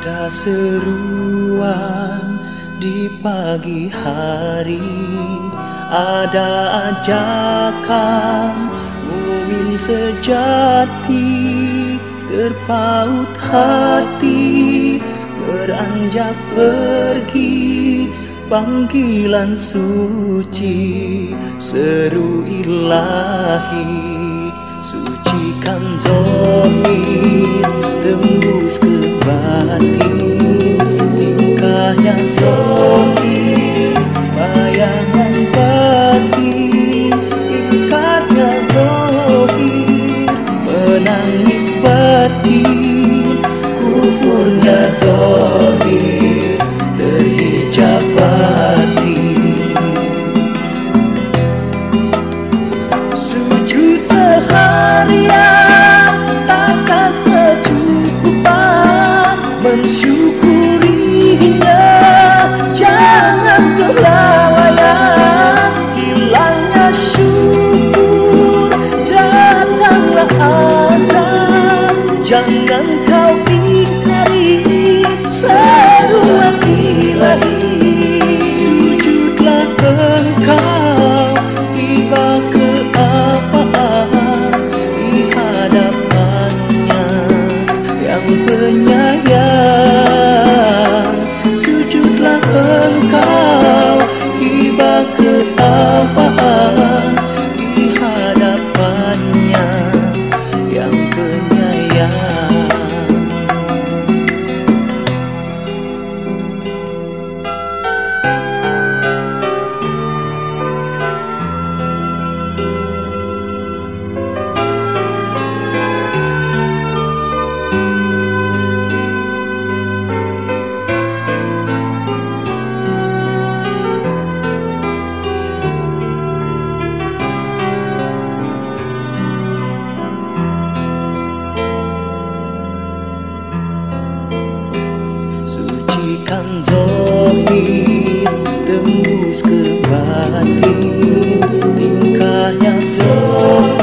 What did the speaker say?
Ada seruan di pagi hari, ada ajakan mumin sejati, terpaut hati beranjak pergi, panggilan suci seru ilahi. Sucikan zahir tembus ke batin, tingkahnya zahir bayangan batin, tingkahnya zahir menangis batin, kufurnya zahir terhijab batin. Sujud seharian takkan kecukupan, mensyukurinya jangan kelalaian. Hilangnya syukur datanglah azab, jangan kau ingkari seruan ilahi. Sujudlah engkau tiba keapaan di hadapannya yang penyayang. Sujudlah engkau tiba keapaan di hadapannya yang penyayang. Sucikan zahir tembus ke batin, tingkahnya zahir